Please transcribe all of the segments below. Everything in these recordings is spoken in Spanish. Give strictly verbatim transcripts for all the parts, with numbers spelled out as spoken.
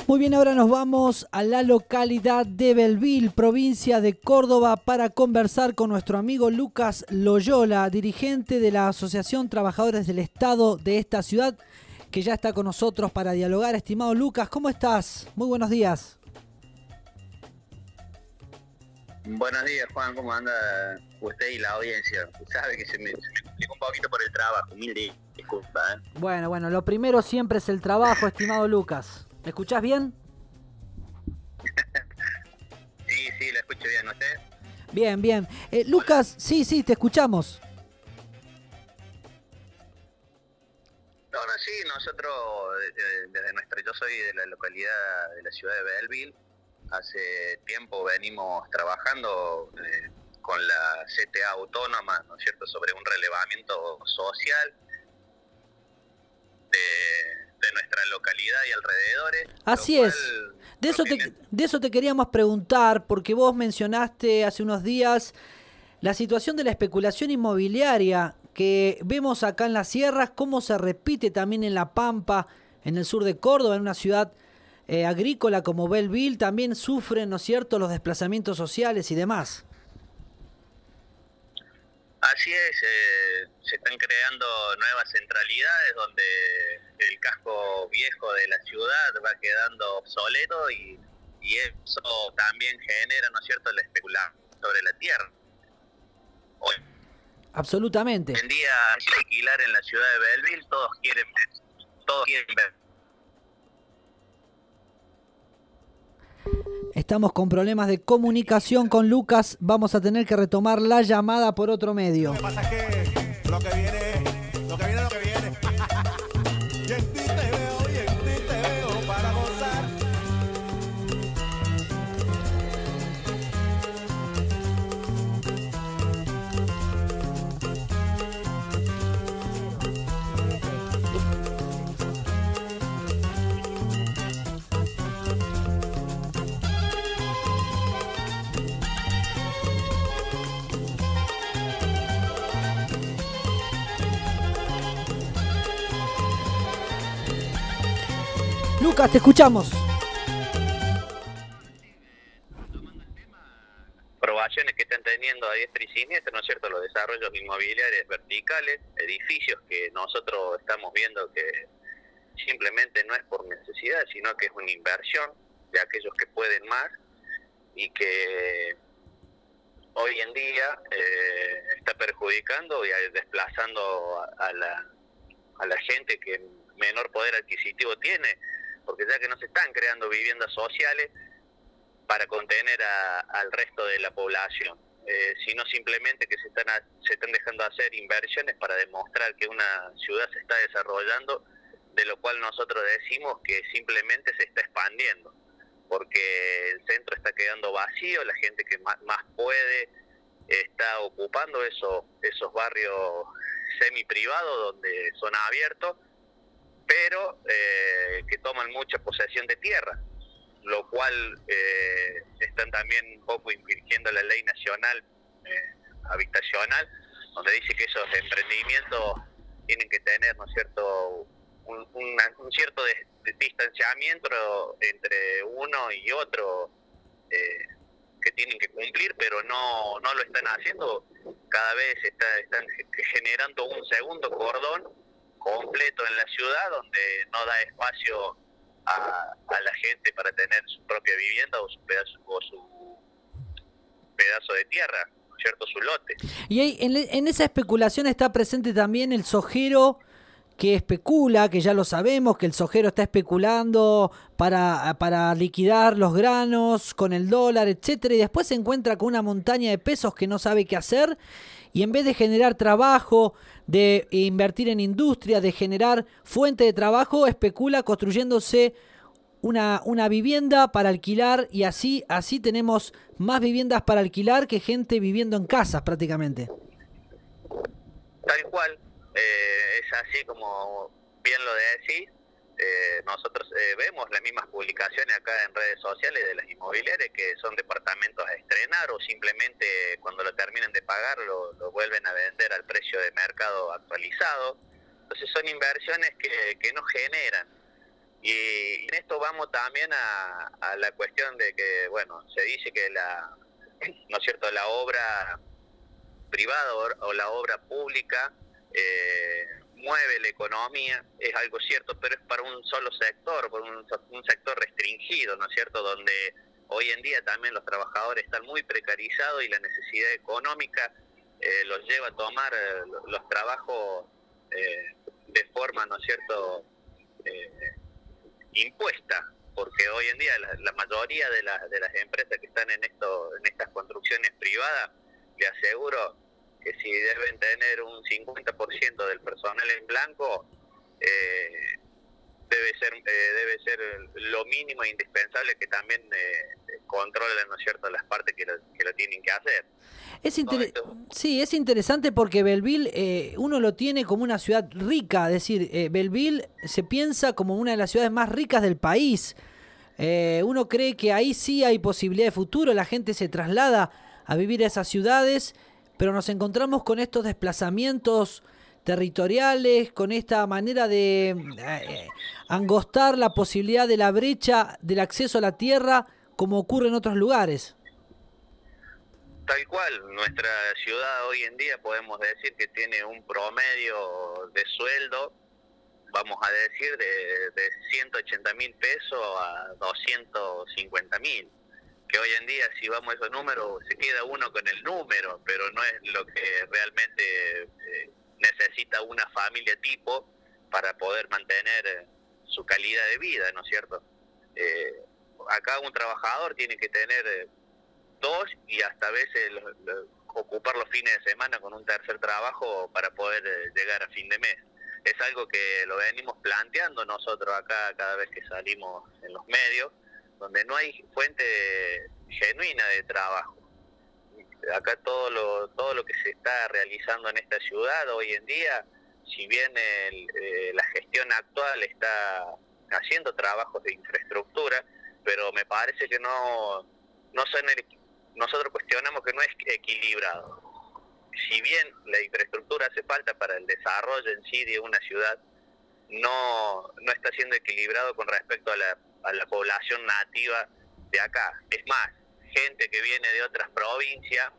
Muy bien, ahora nos vamos a la localidad de Belleville, provincia de Córdoba, para conversar con nuestro amigo Lucas Loyola, dirigente de la Asociación Trabajadores del Estado de esta ciudad, que ya está con nosotros para dialogar. Estimado Lucas, ¿cómo estás? Muy buenos días. Buenos días, Juan, ¿cómo anda usted y la audiencia? Sabe que se me, se me complicó un poquito por el trabajo, mil disculpas, ¿eh? Bueno, bueno, lo primero siempre es el trabajo, estimado Lucas. ¿Me escuchás bien? Sí, sí, la escucho bien, ¿usted? Bien, bien. Eh, Lucas, sí, sí, te escuchamos. No, no, sí, nosotros, desde, desde nuestra, yo soy de la localidad de la ciudad de Belleville. Hace tiempo venimos trabajando eh, con la C T A autónoma, ¿no es cierto?, sobre un relevamiento social de, de nuestra localidad y alrededores. Así cual, es. De eso, te, de eso te queríamos preguntar, porque vos mencionaste hace unos días la situación de la especulación inmobiliaria que vemos acá en las sierras, cómo se repite también en La Pampa, en el sur de Córdoba, en una ciudad eh, agrícola como Belleville. También sufren, ¿no es cierto?, los desplazamientos sociales y demás. Así es, eh, se están creando nuevas centralidades donde el casco viejo de la ciudad va quedando obsoleto y, y eso también genera, ¿no es cierto?, la especulación sobre la tierra. Hoy, Absolutamente. Hoy en día, alquilar en la ciudad de Belleville, todos quieren ver, todos quieren ver. Estamos con problemas de comunicación con Lucas. Vamos a tener que retomar la llamada por otro medio. Lo que pasa es que lo que viene, lo que viene, lo que viene. Y en ti te veo, y en ti te veo para gozar. Lucas, te escuchamos. Aprobaciones que están teniendo a diestra y siniestra, ¿no es cierto?, los desarrollos inmobiliarios verticales, edificios que nosotros estamos viendo que simplemente no es por necesidad, sino que es una inversión de aquellos que pueden más y que hoy en día eh, está perjudicando y desplazando a, a, la, a la gente que menor poder adquisitivo tiene, porque ya que no se están creando viviendas sociales para contener a, al resto de la población, eh, sino simplemente que se están, a, se están dejando hacer inversiones para demostrar que una ciudad se está desarrollando, de lo cual nosotros decimos que simplemente se está expandiendo, porque el centro está quedando vacío, la gente que más, más puede está ocupando esos, esos barrios semi-privados donde son abiertos, pero eh, que toman mucha posesión de tierra, lo cual eh, están también un poco infringiendo la ley nacional eh, habitacional, donde dice que esos emprendimientos tienen que tener, ¿no es cierto?, un, una, un cierto de, de distanciamiento entre uno y otro eh, que tienen que cumplir, pero no no lo están haciendo. Cada vez está, están generando un segundo cordón completo en la ciudad donde no da espacio a, a la gente para tener su propia vivienda o su pedazo o su pedazo de tierra, ¿no es cierto?, su lote. Y ahí, en, en esa especulación está presente también el sojero que especula, que ya lo sabemos, que el sojero está especulando para, para liquidar los granos con el dólar, etcétera, y después se encuentra con una montaña de pesos que no sabe qué hacer, y en vez de generar trabajo, de invertir en industria, de generar fuente de trabajo, especula construyéndose una, una vivienda para alquilar, y así, así tenemos más viviendas para alquilar que gente viviendo en casas prácticamente. Tal cual. Eh, es así como bien lo decís. Eh, nosotros eh, vemos las mismas publicaciones acá en redes sociales de las inmobiliarias que son departamentos a estrenar o simplemente cuando lo terminen de pagar lo, lo vuelven a vender al precio de mercado actualizado. Entonces son inversiones que, que no generan Y en esto vamos también a, a la cuestión de que, bueno, se dice que la, ¿no es cierto?, la obra privada o, o la obra pública eh, mueve la economía, es algo cierto, pero es para un solo sector, por un, un sector restringido, ¿no es cierto?, donde hoy en día también los trabajadores están muy precarizados y la necesidad económica eh, los lleva a tomar eh, los trabajos eh, de forma, ¿no es cierto?, eh, impuesta, porque hoy en día la, la mayoría de, la, de las empresas que están en esto, en estas construcciones privadas, le aseguro que si deben tener un cincuenta por ciento del personal en blanco, eh, debe ser eh, debe ser lo mínimo e indispensable que también eh, controlen, ¿no es cierto?, las partes que lo, que lo tienen que hacer. Es inter... Sí, es interesante porque Belleville eh, uno lo tiene como una ciudad rica, es decir, eh, Belleville se piensa como una de las ciudades más ricas del país. Eh, uno cree que ahí sí hay posibilidad de futuro, la gente se traslada a vivir a esas ciudades, pero nos encontramos con estos desplazamientos territoriales, con esta manera de eh, angostar la posibilidad de la brecha del acceso a la tierra, como ocurre en otros lugares. Tal cual, nuestra ciudad hoy en día podemos decir que tiene un promedio de sueldo, vamos a decir, de, de ciento ochenta mil pesos a doscientos cincuenta mil. Que hoy en día, si vamos a esos números, se queda uno con el número, pero no es lo que realmente eh, necesita una familia tipo para poder mantener eh, su calidad de vida, ¿no es cierto? Eh, acá un trabajador tiene que tener eh, dos y hasta a veces lo, lo, ocupar los fines de semana con un tercer trabajo para poder eh, llegar a fin de mes. Es algo que lo venimos planteando nosotros acá cada vez que salimos en los medios, donde no hay fuente genuina de trabajo. Acá todo lo todo lo que se está realizando en esta ciudad hoy en día, si bien el, eh, la gestión actual está haciendo trabajos de infraestructura, pero me parece que no no son el, nosotros cuestionamos que no es equilibrado. Si bien la infraestructura hace falta para el desarrollo en sí de una ciudad, no no está siendo equilibrado con respecto a la a la población nativa de acá. Es más, gente que viene de otras provincias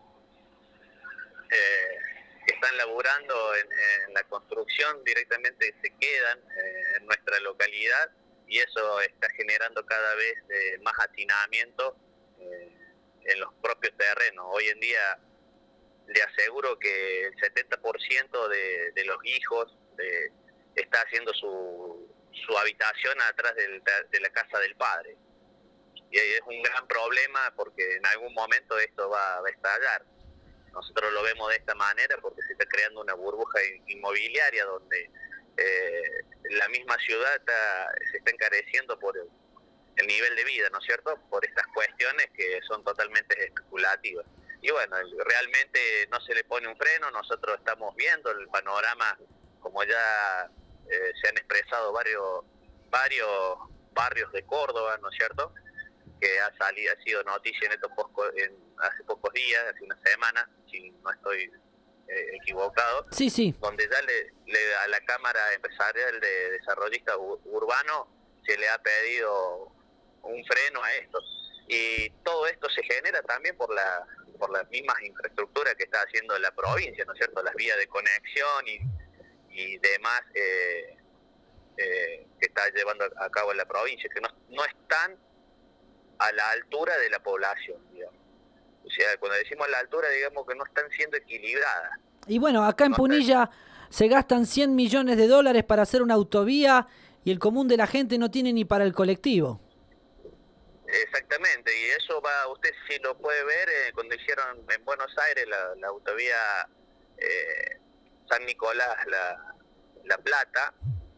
eh, que están laburando en, en la construcción directamente se quedan eh, en nuestra localidad y eso está generando cada vez eh, más hacinamiento eh, en los propios terrenos. Hoy en día le aseguro que el setenta por ciento de, de los hijos de, está haciendo su su habitación atrás del, de la casa del padre. Y es un gran problema porque en algún momento esto va, va a estallar. Nosotros lo vemos de esta manera porque se está creando una burbuja inmobiliaria donde eh, la misma ciudad está, se está encareciendo por el, el nivel de vida, ¿no es cierto?, por estas cuestiones que son totalmente especulativas. Y bueno, realmente no se le pone un freno, nosotros estamos viendo el panorama, como ya eh, se han expresado varios varios barrios de Córdoba, ¿no es cierto?, que ha salido, ha sido noticia en estos poco, en, hace pocos días, hace una semana, si no estoy eh, equivocado, sí, sí, donde ya le, le, a la Cámara Empresarial de Desarrollista Urbano se le ha pedido un freno a esto. Y todo esto se genera también por la por las mismas infraestructuras que está haciendo la provincia, ¿no es cierto?, las vías de conexión y, y demás eh, eh, que está llevando a cabo la provincia, que no, no están a la altura de la población, digamos. O sea, cuando decimos a la altura, digamos que no están siendo equilibradas. Y bueno, acá en no Punilla están... se gastan cien millones de dólares para hacer una autovía y el común de la gente no tiene ni para el colectivo. Exactamente, y eso va, usted sí lo puede ver, eh, cuando hicieron en Buenos Aires la, la autovía eh, San Nicolás, la, la Plata,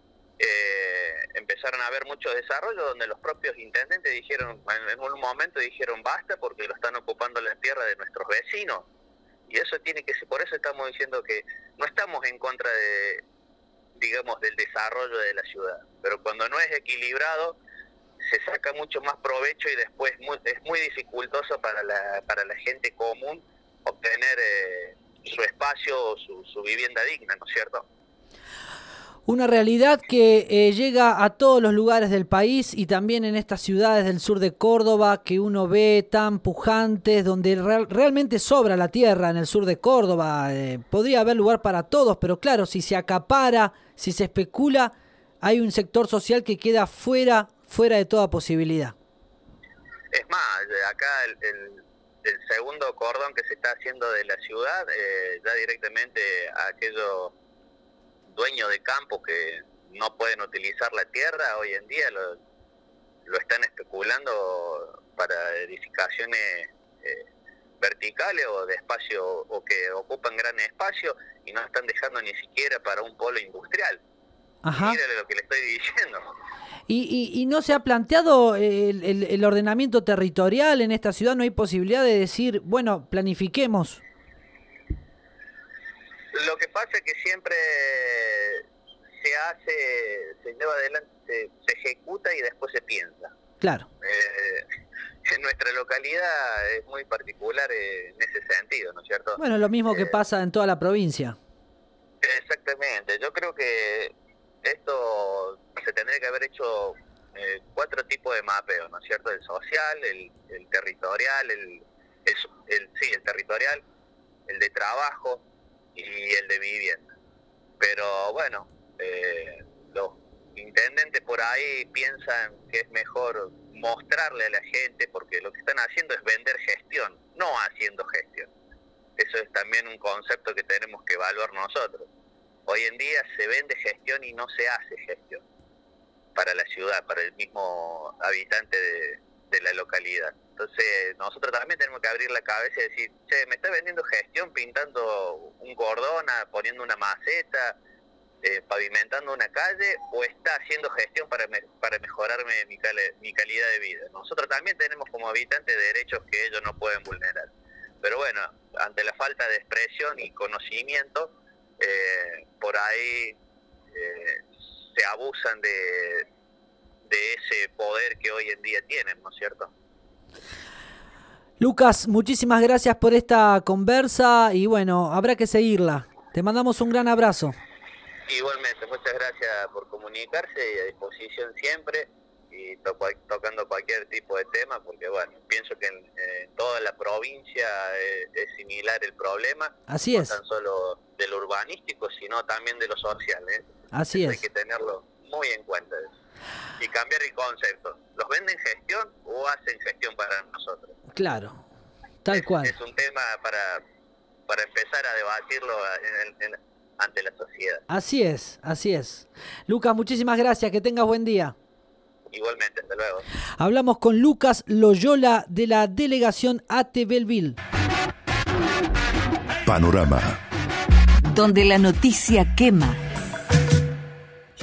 eh, empezaron a haber muchos desarrollos donde los propios intendentes dijeron, en, en un momento dijeron basta porque lo están ocupando la tierra de nuestros vecinos, y eso tiene que ser, por eso estamos diciendo que no estamos en contra de, digamos, del desarrollo de la ciudad, pero cuando no es equilibrado se saca mucho más provecho y después muy, es muy dificultoso para la para la gente común obtener eh, su espacio o su, su vivienda digna, ¿no es cierto? Una realidad que eh, llega a todos los lugares del país y también en estas ciudades del sur de Córdoba que uno ve tan pujantes, donde real, realmente sobra la tierra en el sur de Córdoba. Eh, podría haber lugar para todos, pero claro, si se acapara, si se especula, hay un sector social que queda fuera, fuera de toda posibilidad. Es más, acá el, el, el segundo cordón que se está haciendo de la ciudad, eh, ya directamente a aquellos dueños de campo que no pueden utilizar la tierra, hoy en día lo, lo están especulando para edificaciones eh, verticales o de espacio, o que ocupan gran espacio y no están dejando ni siquiera para un polo industrial. Ajá. Mírale lo que le estoy diciendo. ¿Y, y, y no se ha planteado el, el, el ordenamiento territorial en esta ciudad? ¿No hay posibilidad de decir, bueno, planifiquemos? Lo que pasa es que siempre se hace, se lleva adelante, se, se ejecuta y después se piensa. Claro. Eh, en nuestra localidad es muy particular en ese sentido, ¿no es cierto? Bueno, lo mismo que eh, pasa en toda la provincia. Exactamente. Yo creo que esto se tendría que haber hecho eh, cuatro tipos de mapeo, ¿no es cierto? El social, el, el territorial, el, el, el sí, el territorial, el de trabajo y el de vivienda. Pero bueno, eh, los intendentes por ahí piensan que es mejor mostrarle a la gente, porque lo que están haciendo es vender gestión, no haciendo gestión. Eso es también un concepto que tenemos que evaluar nosotros. Hoy en día se vende gestión y no se hace gestión para la ciudad, para el mismo habitante de, de la localidad. Entonces nosotros también tenemos que abrir la cabeza y decir, che, me está vendiendo gestión pintando un cordón, poniendo una maceta, eh, pavimentando una calle, o está haciendo gestión para me, para mejorarme mi, cal, mi calidad de vida. Nosotros también tenemos como habitantes derechos que ellos no pueden vulnerar. Pero bueno, ante la falta de expresión y conocimiento, eh, por ahí eh, se abusan de, de ese poder que hoy en día tienen, ¿no es cierto? Lucas, muchísimas gracias por esta conversa y bueno, habrá que seguirla. Te mandamos un gran abrazo. Igualmente, muchas gracias por comunicarse y a disposición siempre, y to tocando cualquier tipo de tema, porque bueno, pienso que en, en toda la provincia es, es similar el problema. Así es. No tan solo de lo urbanístico, sino también de lo social, ¿eh? Así Eso es. hay que tenerlo muy en cuenta y cambiar el concepto. ¿Los venden gestión o hacen gestión para nosotros? Claro, tal es, cual. Es un tema para, para empezar a debatirlo en el, en, ante la sociedad. Así es, así es. Lucas, muchísimas gracias, que tengas buen día. Igualmente, hasta luego. Hablamos con Lucas Loyola de la delegación A T Belleville. Panorama. Donde la noticia quema.